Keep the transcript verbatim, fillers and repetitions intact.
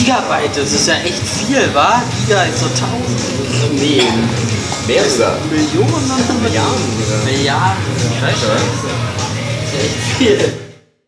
Gigabyte, das ist ja echt viel, wa? Giga ist so tausend. Nee, mehr sogar. Millionen und Milliarden sogar. Milliarden. Scheiße, was? Das ist ja echt viel.